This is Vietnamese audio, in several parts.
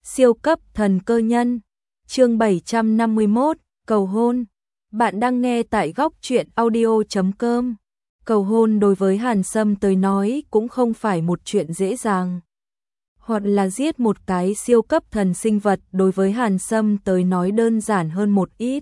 Siêu cấp thần cơ nhân. Chương 751, cầu hôn. Bạn đang nghe tại góc truyện audio.com. Cầu hôn đối với Hàn Sâm tới nói cũng không phải một chuyện dễ dàng. Hoặc là giết một cái siêu cấp thần sinh vật đối với Hàn Sâm tới nói đơn giản hơn một ít.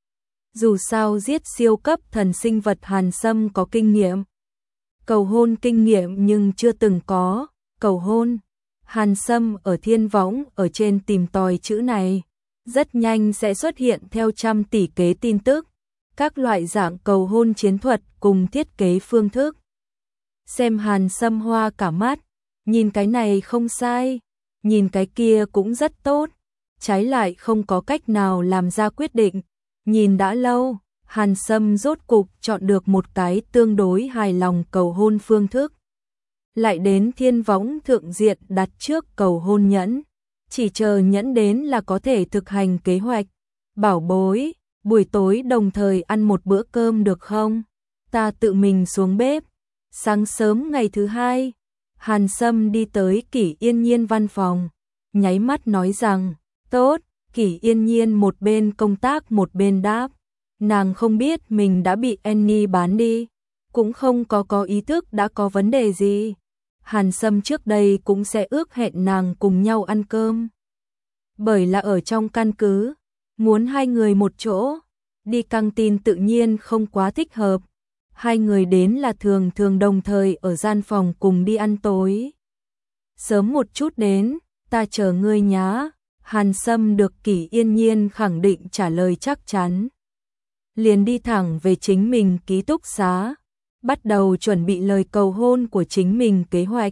Dù sao giết siêu cấp thần sinh vật Hàn Sâm có kinh nghiệm. Cầu hôn kinh nghiệm nhưng chưa từng có. Cầu hôn. Hàn Sâm ở Thiên Võng ở trên tìm tòi chữ này. Rất nhanh sẽ xuất hiện theo trăm tỷ kế tin tức. Các loại dạng cầu hôn chiến thuật cùng thiết kế phương thức. Xem Hàn Sâm hoa cả mắt. Nhìn cái này không sai. Nhìn cái kia cũng rất tốt. Trái lại không có cách nào làm ra quyết định. Nhìn đã lâu, Hàn Sâm rốt cục chọn được một cái tương đối hài lòng cầu hôn phương thức. Lại đến Thiên Võng thượng diện đặt trước cầu hôn nhẫn. Chỉ chờ nhẫn đến là có thể thực hành kế hoạch. Bảo bối, buổi tối đồng thời ăn một bữa cơm được không? Ta tự mình xuống bếp. Sáng sớm ngày thứ hai, Hàn Sâm đi tới Kỷ Yên Nhiên văn phòng. Nháy mắt nói rằng, tốt. Kỷ Yên Nhiên một bên công tác một bên đáp. Nàng không biết mình đã bị Annie bán đi. Cũng không có ý thức đã có vấn đề gì. Hàn Sâm trước đây cũng sẽ ước hẹn nàng cùng nhau ăn cơm. Bởi là ở trong căn cứ, muốn hai người một chỗ, đi căng tin tự nhiên không quá thích hợp. Hai người đến là thường đồng thời ở gian phòng cùng đi ăn tối. Sớm một chút đến, ta chờ ngươi nhá. Hàn Sâm được Kỷ Yên Nhiên khẳng định trả lời chắc chắn. Liền đi thẳng về chính mình ký túc xá. Bắt đầu chuẩn bị lời cầu hôn của chính mình kế hoạch.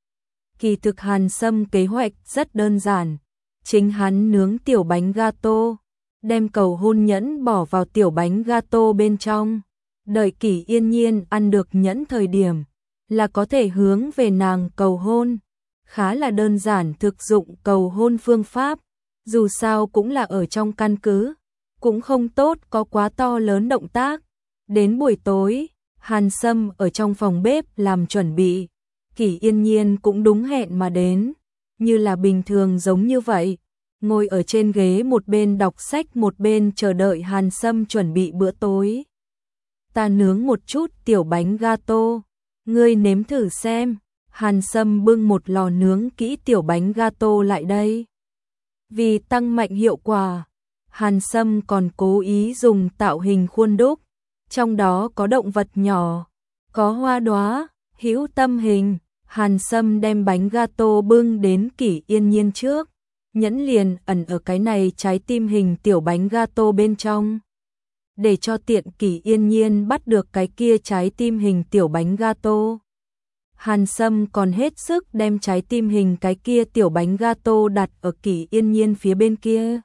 Kỳ thực Hàn Sâm kế hoạch rất đơn giản. Chính hắn nướng tiểu bánh gato, đem cầu hôn nhẫn bỏ vào tiểu bánh gato bên trong. Đợi Kỷ Yên Nhiên ăn được nhẫn thời điểm, là có thể hướng về nàng cầu hôn. Khá là đơn giản thực dụng cầu hôn phương pháp. Dù sao cũng là ở trong căn cứ, cũng không tốt có quá to lớn động tác. Đến buổi tối, Hàn Sâm ở trong phòng bếp làm chuẩn bị. Kỷ Yên Nhiên cũng đúng hẹn mà đến. Như là bình thường giống như vậy. Ngồi ở trên ghế một bên đọc sách một bên chờ đợi Hàn Sâm chuẩn bị bữa tối. Ta nướng một chút tiểu bánh gato. Ngươi nếm thử xem. Hàn Sâm bưng một lò nướng kỹ tiểu bánh gato lại đây. Vì tăng mạnh hiệu quả, Hàn Sâm còn cố ý dùng tạo hình khuôn đúc. Trong đó có động vật nhỏ, có hoa đóa, hữu tâm hình. Hàn Sâm đem bánh gato bưng đến Kỷ Yên Nhiên trước. Nhẫn liền ẩn ở cái này trái tim hình tiểu bánh gato bên trong. Để cho tiện Kỷ Yên Nhiên bắt được cái kia trái tim hình tiểu bánh gato. Hàn Sâm còn hết sức đem trái tim hình cái kia tiểu bánh gato đặt ở Kỷ Yên Nhiên phía bên kia.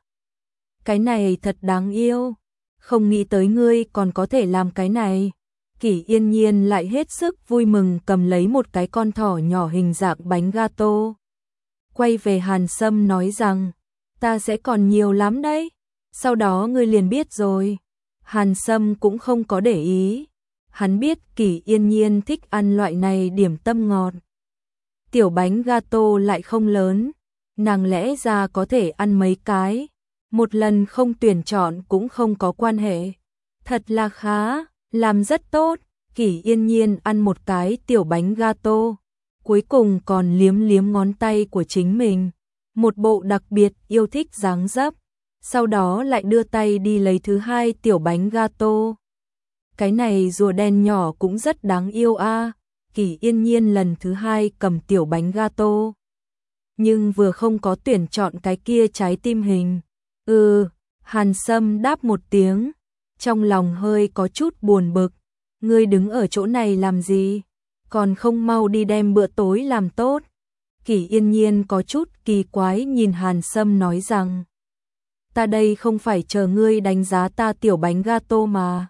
Cái này thật đáng yêu. Không nghĩ tới ngươi còn có thể làm cái này. Kỷ Yên Nhiên lại hết sức vui mừng cầm lấy một cái con thỏ nhỏ hình dạng bánh gato. Quay về Hàn Sâm nói rằng, ta sẽ còn nhiều lắm đấy. Sau đó ngươi liền biết rồi. Hàn Sâm cũng không có để ý. Hắn biết Kỷ Yên Nhiên thích ăn loại này điểm tâm ngọt. Tiểu bánh gato lại không lớn. Nàng lẽ ra có thể ăn mấy cái. Một lần không tuyển chọn cũng không có quan hệ. Thật là khá, làm rất tốt. Kỷ Yên Nhiên ăn một cái tiểu bánh gato. Cuối cùng còn liếm liếm ngón tay của chính mình. Một bộ đặc biệt yêu thích dáng dấp. Sau đó lại đưa tay đi lấy thứ hai tiểu bánh gato. Cái này rùa đen nhỏ cũng rất đáng yêu a. Kỷ Yên Nhiên lần thứ hai cầm tiểu bánh gato. Nhưng vừa không có tuyển chọn cái kia trái tim hình. Hàn Sâm đáp một tiếng. Trong lòng hơi có chút buồn bực. Ngươi đứng ở chỗ này làm gì? Còn không mau đi đem bữa tối làm tốt. Kỷ Yên Nhiên có chút kỳ quái nhìn Hàn Sâm nói rằng. Ta đây không phải chờ ngươi đánh giá ta tiểu bánh gato mà.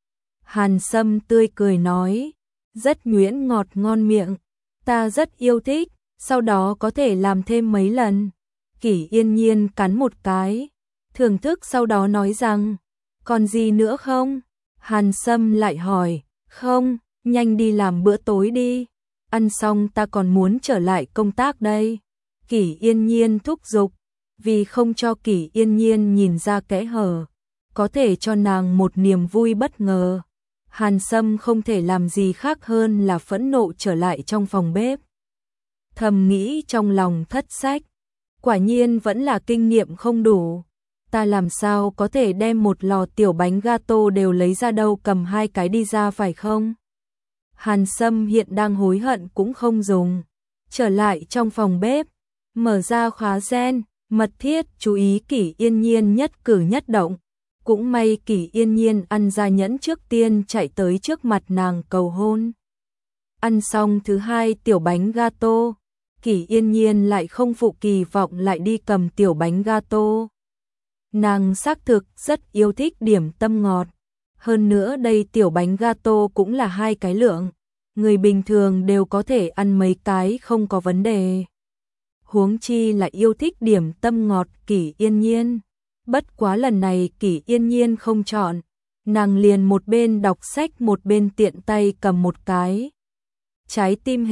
Hàn Sâm tươi cười nói. Rất nhuyễn ngọt ngon miệng. Ta rất yêu thích. Sau đó có thể làm thêm mấy lần. Kỷ Yên Nhiên cắn một cái. Thưởng thức sau đó nói rằng. Còn gì nữa không? Hàn Sâm lại hỏi. Không, nhanh đi làm bữa tối đi. Ăn xong ta còn muốn trở lại công tác đây. Kỷ Yên Nhiên thúc giục. vì không cho Kỷ Yên Nhiên nhìn ra kẽ hở, có thể cho nàng một niềm vui bất ngờ. Hàn Sâm không thể làm gì khác hơn là phẫn nộ trở lại trong phòng bếp. Thầm nghĩ trong lòng thất sách, quả nhiên vẫn là kinh nghiệm không đủ. Ta làm sao có thể đem một lò tiểu bánh gato đều lấy ra đâu, cầm 2 cái đi ra phải không? Hàn Sâm hiện đang hối hận cũng không dùng. Trở lại trong phòng bếp, mở ra khóa gen, mật thiết chú ý Kỷ Yên Nhiên nhất cử nhất động. Cũng may Kỷ Yên Nhiên ăn ra nhẫn trước tiên chạy tới trước mặt nàng cầu hôn. Ăn xong thứ 2 tiểu bánh gato, Kỷ Yên Nhiên lại không phụ kỳ vọng lại đi cầm tiểu bánh gato. Nàng xác thực rất yêu thích điểm tâm ngọt. Hơn nữa đây tiểu bánh gato cũng là 2 cái lượng. Người bình thường đều có thể ăn mấy cái không có vấn đề. Huống chi lại yêu thích điểm tâm ngọt Kỷ Yên Nhiên. Bất quá lần này Kỷ Yên Nhiên không chọn. Nàng liền một bên đọc sách một bên tiện tay cầm một cái. Trái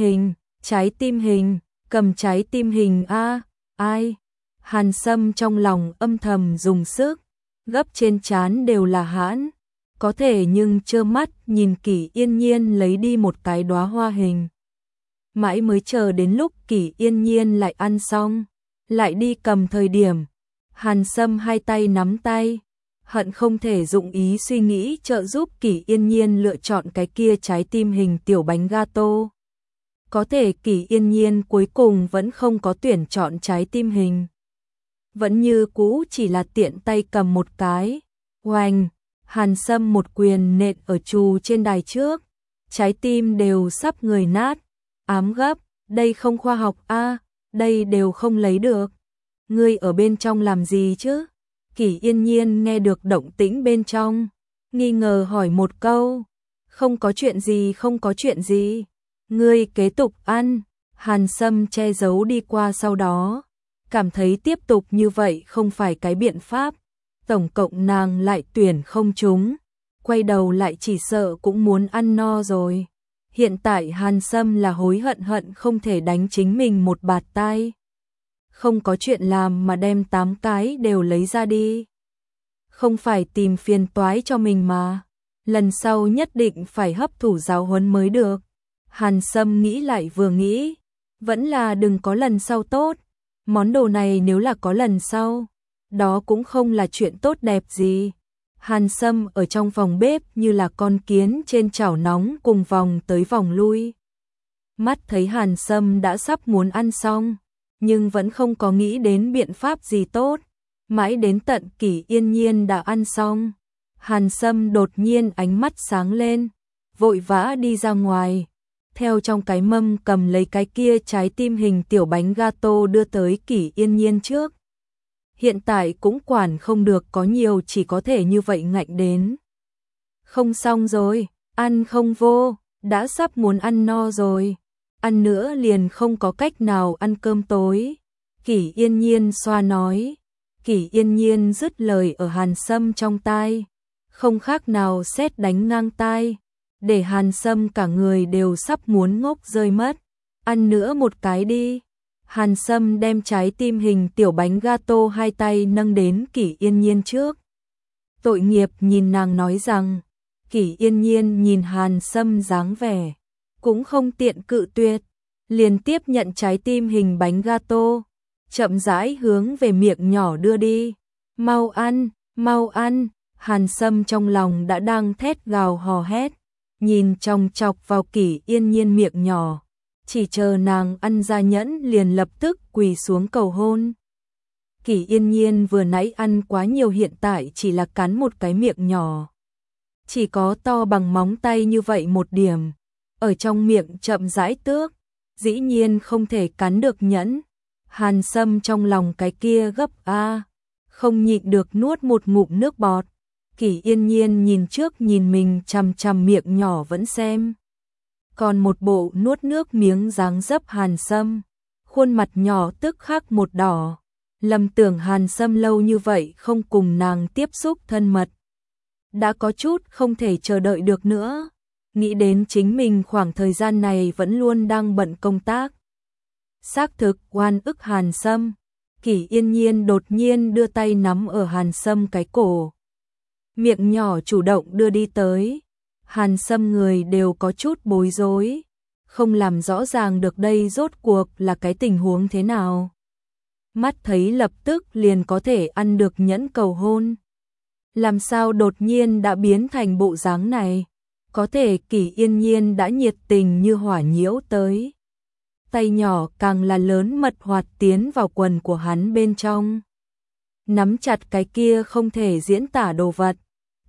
tim hình, cầm trái tim hình a, ai? Hàn Sâm trong lòng âm thầm dùng sức, gấp trên trán đều là hãn, có thể nhưng trơ mắt nhìn Kỷ Yên Nhiên lấy đi một cái đóa hoa hình. Mãi mới chờ đến lúc Kỷ Yên Nhiên lại ăn xong, lại đi cầm thời điểm, Hàn Sâm 2 tay nắm tay, hận không thể dụng ý suy nghĩ trợ giúp Kỷ Yên Nhiên lựa chọn cái kia trái tim hình tiểu bánh gato. Có thể Kỷ Yên Nhiên cuối cùng vẫn không có tuyển chọn trái tim hình. Vẫn như cũ chỉ là tiện tay cầm một cái. Oanh, Hàn Sâm một quyền nện ở trù trên đài trước. Trái tim đều sắp người nát. Ám gấp, đây không khoa học a, đây đều không lấy được. Ngươi ở bên trong làm gì chứ? Kỷ Yên Nhiên nghe được động tĩnh bên trong, nghi ngờ hỏi một câu. Không có chuyện gì, không có chuyện gì. Ngươi kế tục ăn. Hàn Sâm che giấu đi qua sau đó. Cảm thấy tiếp tục như vậy không phải cái biện pháp. Tổng cộng nàng lại tuyển không trúng. Quay đầu lại chỉ sợ cũng muốn ăn no rồi. Hiện tại Hàn Sâm là hối hận không thể đánh chính mình một bạt tai. Không có chuyện làm mà đem 8 cái đều lấy ra đi. Không phải tìm phiền toái cho mình mà. Lần sau nhất định phải hấp thụ giáo huấn mới được. Hàn Sâm nghĩ lại vừa nghĩ. Vẫn là đừng có lần sau tốt. Món đồ này nếu là có lần sau, đó cũng không là chuyện tốt đẹp gì. Hàn Sâm ở trong phòng bếp như là con kiến trên chảo nóng cùng vòng tới vòng lui. Mắt thấy Hàn Sâm đã sắp muốn ăn xong, nhưng vẫn không có nghĩ đến biện pháp gì tốt. Mãi đến tận Kỷ Yên Nhiên đã ăn xong, Hàn Sâm đột nhiên ánh mắt sáng lên, vội vã đi ra ngoài. Theo trong cái mâm cầm lấy cái kia trái tim hình tiểu bánh gato đưa tới Kỷ Yên Nhiên trước. Hiện tại cũng quản không được có nhiều, chỉ có thể như vậy ngạnh đến. Không xong rồi, ăn không vô, đã sắp muốn ăn no rồi. Ăn nữa liền không có cách nào ăn cơm tối. Kỷ Yên Nhiên xoa nói. Kỷ Yên Nhiên dứt lời ở Hàn Sâm trong tai. Không khác nào sét đánh ngang tai. Để Hàn Sâm cả người đều sắp muốn ngốc rơi mất. Ăn nữa một cái đi. Hàn Sâm đem trái tim hình tiểu bánh gato 2 tay nâng đến Kỷ Yên Nhiên trước. Tội nghiệp nhìn nàng nói rằng. Kỷ Yên Nhiên nhìn Hàn Sâm dáng vẻ, cũng không tiện cự tuyệt, liền tiếp nhận trái tim hình bánh gato, chậm rãi hướng về miệng nhỏ đưa đi. Mau ăn, mau ăn. Hàn Sâm trong lòng đã đang thét gào hò hét, nhìn chòng chọc vào Kỷ Yên Nhiên miệng nhỏ, chỉ chờ nàng ăn ra nhẫn liền lập tức quỳ xuống cầu hôn. Kỷ Yên Nhiên vừa nãy ăn quá nhiều, hiện tại chỉ là cắn một cái miệng nhỏ, chỉ có to bằng móng tay như vậy một điểm, ở trong miệng chậm rãi tước, dĩ nhiên không thể cắn được nhẫn. Hàn Sâm trong lòng cái kia gấp a, không nhịn được nuốt một ngụm nước bọt. Kỷ Yên Nhiên nhìn trước nhìn mình chằm chằm miệng nhỏ vẫn xem. Còn một bộ nuốt nước miếng dáng dấp Hàn Sâm, khuôn mặt nhỏ tức khắc một đỏ. Lầm tưởng Hàn Sâm lâu như vậy không cùng nàng tiếp xúc thân mật, đã có chút không thể chờ đợi được nữa. Nghĩ đến chính mình khoảng thời gian này vẫn luôn đang bận công tác, xác thực oan ức Hàn Sâm. Kỷ Yên Nhiên đột nhiên đưa tay nắm ở Hàn Sâm cái cổ. Miệng nhỏ chủ động đưa đi tới. Hàn Sâm người đều có chút bối rối, không làm rõ ràng được đây rốt cuộc là cái tình huống thế nào. Mắt thấy lập tức liền có thể ăn được nhẫn cầu hôn. Làm sao đột nhiên đã biến thành bộ dáng này? Có thể Kỷ Yên Nhiên đã nhiệt tình như hỏa nhiễu tới. Tay nhỏ càng là lớn mật hoạt tiến vào quần của hắn bên trong. Nắm chặt cái kia không thể diễn tả đồ vật.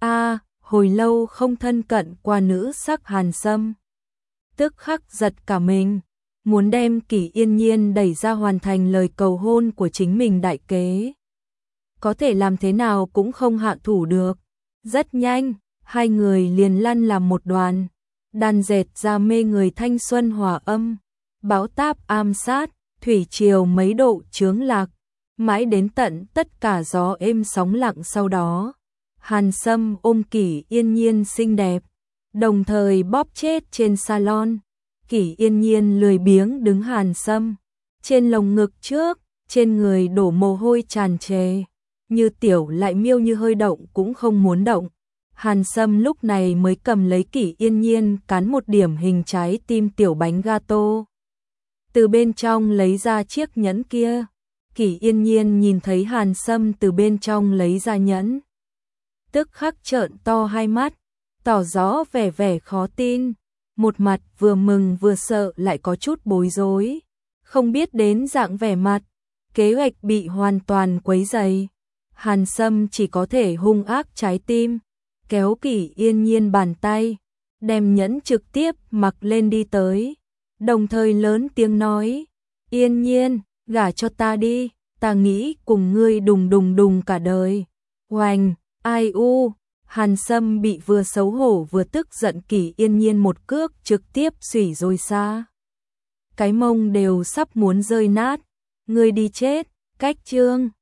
Hồi lâu không thân cận qua nữ sắc Hàn Sâm. Tức khắc giật cả mình, muốn đem Kỷ Yên Nhiên đẩy ra hoàn thành lời cầu hôn của chính mình đại kế. Có thể làm thế nào cũng không hạ thủ được. Rất nhanh, hai người liền lăn làm một đoàn, đan dệt ra mê người thanh xuân hòa âm, bão táp am sát, thủy triều mấy độ chướng lạc, mãi đến tận tất cả gió êm sóng lặng sau đó. Hàn Sâm ôm Kỷ Yên Nhiên xinh đẹp, đồng thời bóp chết trên salon. Kỷ Yên Nhiên lười biếng đứng Hàn Sâm trên lồng ngực trước, trên người đổ mồ hôi tràn trề, như tiểu lại miêu như hơi động cũng không muốn động. Hàn Sâm lúc này mới cầm lấy Kỷ Yên Nhiên cắn một điểm hình trái tim tiểu bánh gato. Từ bên trong lấy ra chiếc nhẫn kia. Kỷ Yên Nhiên nhìn thấy Hàn Sâm từ bên trong lấy ra nhẫn, tức khắc trợn to hai mắt, tỏ rõ vẻ khó tin, một mặt vừa mừng vừa sợ lại có chút bối rối, không biết đến dạng vẻ mặt, kế hoạch bị hoàn toàn quấy rầy. Hàn Sâm chỉ có thể hung ác trái tim, kéo Kỷ Yên Nhiên bàn tay, đem nhẫn trực tiếp mặc lên đi tới, đồng thời lớn tiếng nói: "Yên Nhiên, gả cho ta đi, ta nghĩ cùng ngươi đùng đùng đùng cả đời." Oanh, ai u, Hàn Sâm bị vừa xấu hổ vừa tức giận Kỷ Yên Nhiên một cước trực tiếp xủy rồi xa. Cái mông đều sắp muốn rơi nát. Ngươi đi chết, cách chương.